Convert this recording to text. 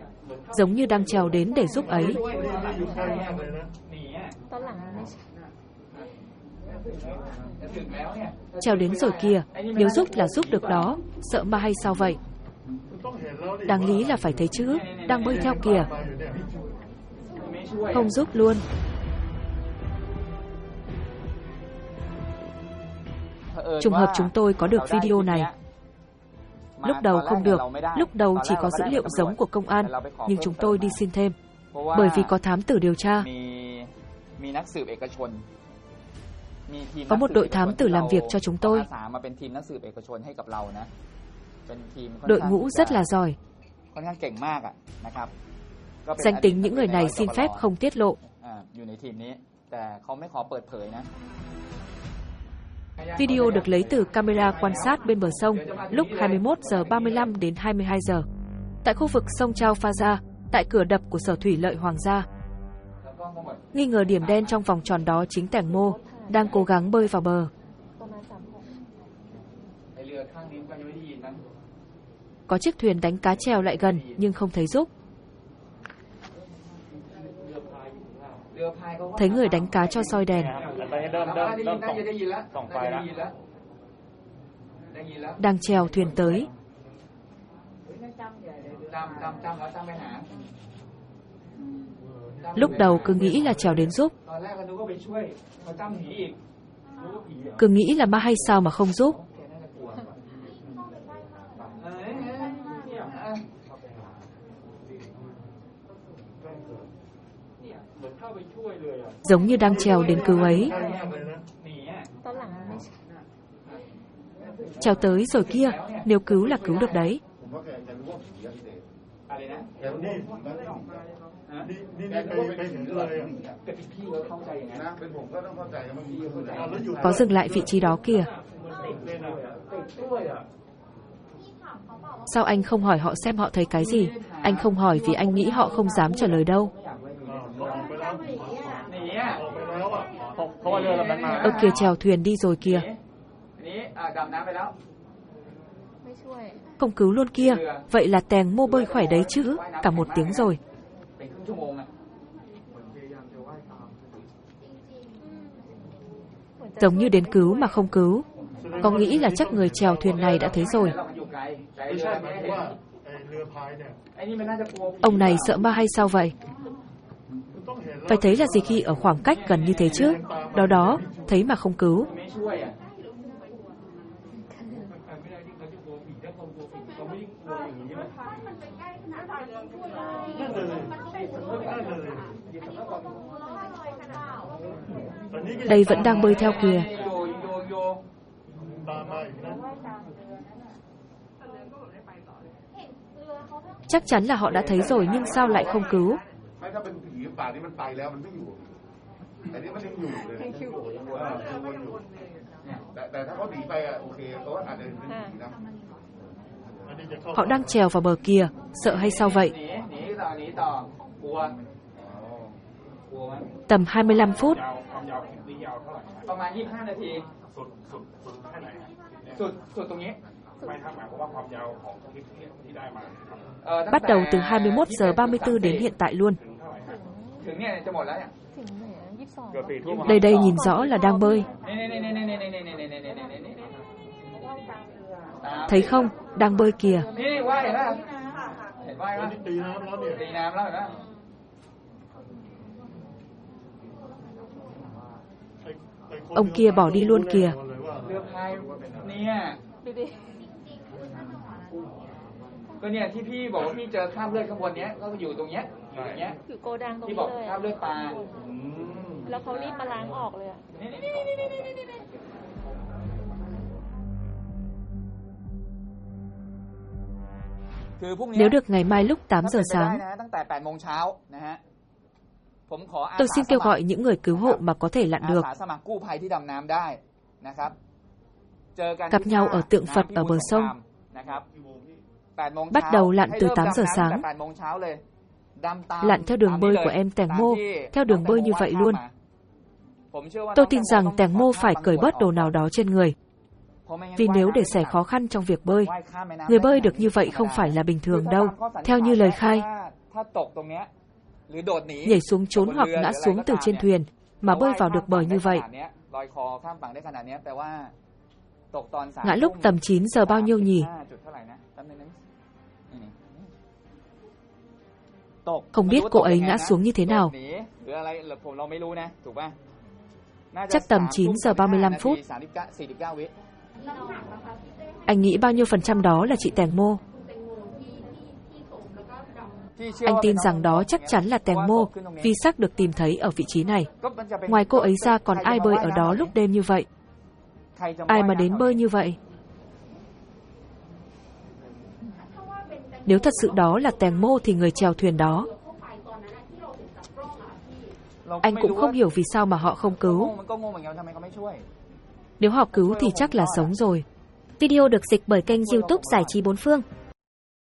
giống như đang trèo đến để giúp ấy. Trèo đến rồi kìa, nếu giúp là giúp được đó, sợ ma hay sao vậy? Đáng lý là phải thấy chứ, đang bơi theo kìa. Không giúp luôn. Trùng hợp chúng tôi có được video này. Lúc đầu không được, lúc đầu chỉ có dữ liệu giống của công an, nhưng chúng tôi đi xin thêm, bởi vì có thám tử điều tra. Có một đội thám tử làm việc cho chúng tôi. Đội ngũ rất là giỏi. Danh tính những người này xin phép không tiết lộ. Video được lấy từ camera quan sát bên bờ sông lúc 21 giờ 35 đến 22 giờ. Tại khu vực sông Chao Phraya, tại cửa đập của Sở Thủy lợi Hoàng gia. Nghi ngờ điểm đen trong vòng tròn đó chính Tẻng Mô, đang cố gắng bơi vào bờ. Có chiếc thuyền đánh cá chèo lại gần nhưng không thấy giúp. Thấy người đánh cá cho soi đèn. Đang chèo thuyền tới. Lúc đầu cứ nghĩ là chèo đến giúp. Cứ nghĩ là ma hay sao mà không giúp. Giống như đang trèo đến cứu ấy. Trèo tới rồi kia, nếu cứu là cứu được đấy. Có dừng lại vị trí đó kìa. Sao anh không hỏi họ xem họ thấy cái gì? Anh không hỏi vì anh nghĩ họ không dám trả lời đâu. Ở kìa, chèo thuyền đi rồi kìa. Không cứu luôn kia. Vậy là Tẻng Mô bơi khỏe đấy chứ. Cả 1 tiếng rồi. Giống như đến cứu mà không cứu. Có nghĩ là chắc người chèo thuyền này đã thấy rồi. Ông này sợ ma hay sao vậy? Phải thấy là gì khi ở khoảng cách gần như thế chứ. Đó, thấy mà không cứu. Đây vẫn đang bơi theo kìa. Chắc chắn là họ đã thấy rồi nhưng sao lại không cứu? Họ đang trèo vào bờ kìa, sợ hay sao vậy? Tầm 25 phút. Bắt đầu từ 21 giờ 34 đến hiện tại luôn. Đây nhìn rõ là đang bơi. Thấy không? Đang bơi kìa. Ông kia bỏ đi luôn kìa. Cái nàyที่พี่บอกว่าพี่เจอคราบเลือดข้างบนเนี้ยก็อยู่ตรงเนี้ยอยู่โกดังตรงนี้เลยที่บอกคราบเลือดปลาแล้วเขารีบมาล้างออกเลย Nếu được ngày mai lúc 8 giờ sáng, tôi xin kêu gọi những người cứu hộ mà có thể lặn được. Gặp nhau ở tượng Phật ở bờ sông. Bắt đầu lặn từ 8 giờ sáng. Lặn theo đường bơi của em Tẻng Mô, theo đường bơi như vậy luôn. Tôi tin rằng Tẻng Mô phải cởi bớt đồ nào đó trên người. Vì nếu để xảy khó khăn trong việc bơi, người bơi được như vậy không phải là bình thường đâu, theo như lời khai. nhảy xuống trốn hoặc ngã xuống từ trên thuyền mà bơi vào được bờ như vậy. Ngã lúc tầm 9 giờ bao nhiêu nhỉ? Không biết cô ấy ngã xuống như thế nào. Chắc tầm 9 giờ 35 phút. Anh nghĩ bao nhiêu % đó là chị Teng Mo? Anh tin rằng đó chắc chắn là Teng Mo vì xác được tìm thấy ở vị trí này. Ngoài cô ấy ra còn ai bơi ở đó lúc đêm như vậy? Ai mà đến bơi như vậy? Nếu thật sự đó là Teng Mo thì người chèo thuyền đó. Anh cũng không hiểu vì sao mà họ không cứu. Nếu họ cứu thì chắc là sống rồi. Video được dịch bởi kênh YouTube Giải trí Bốn Phương.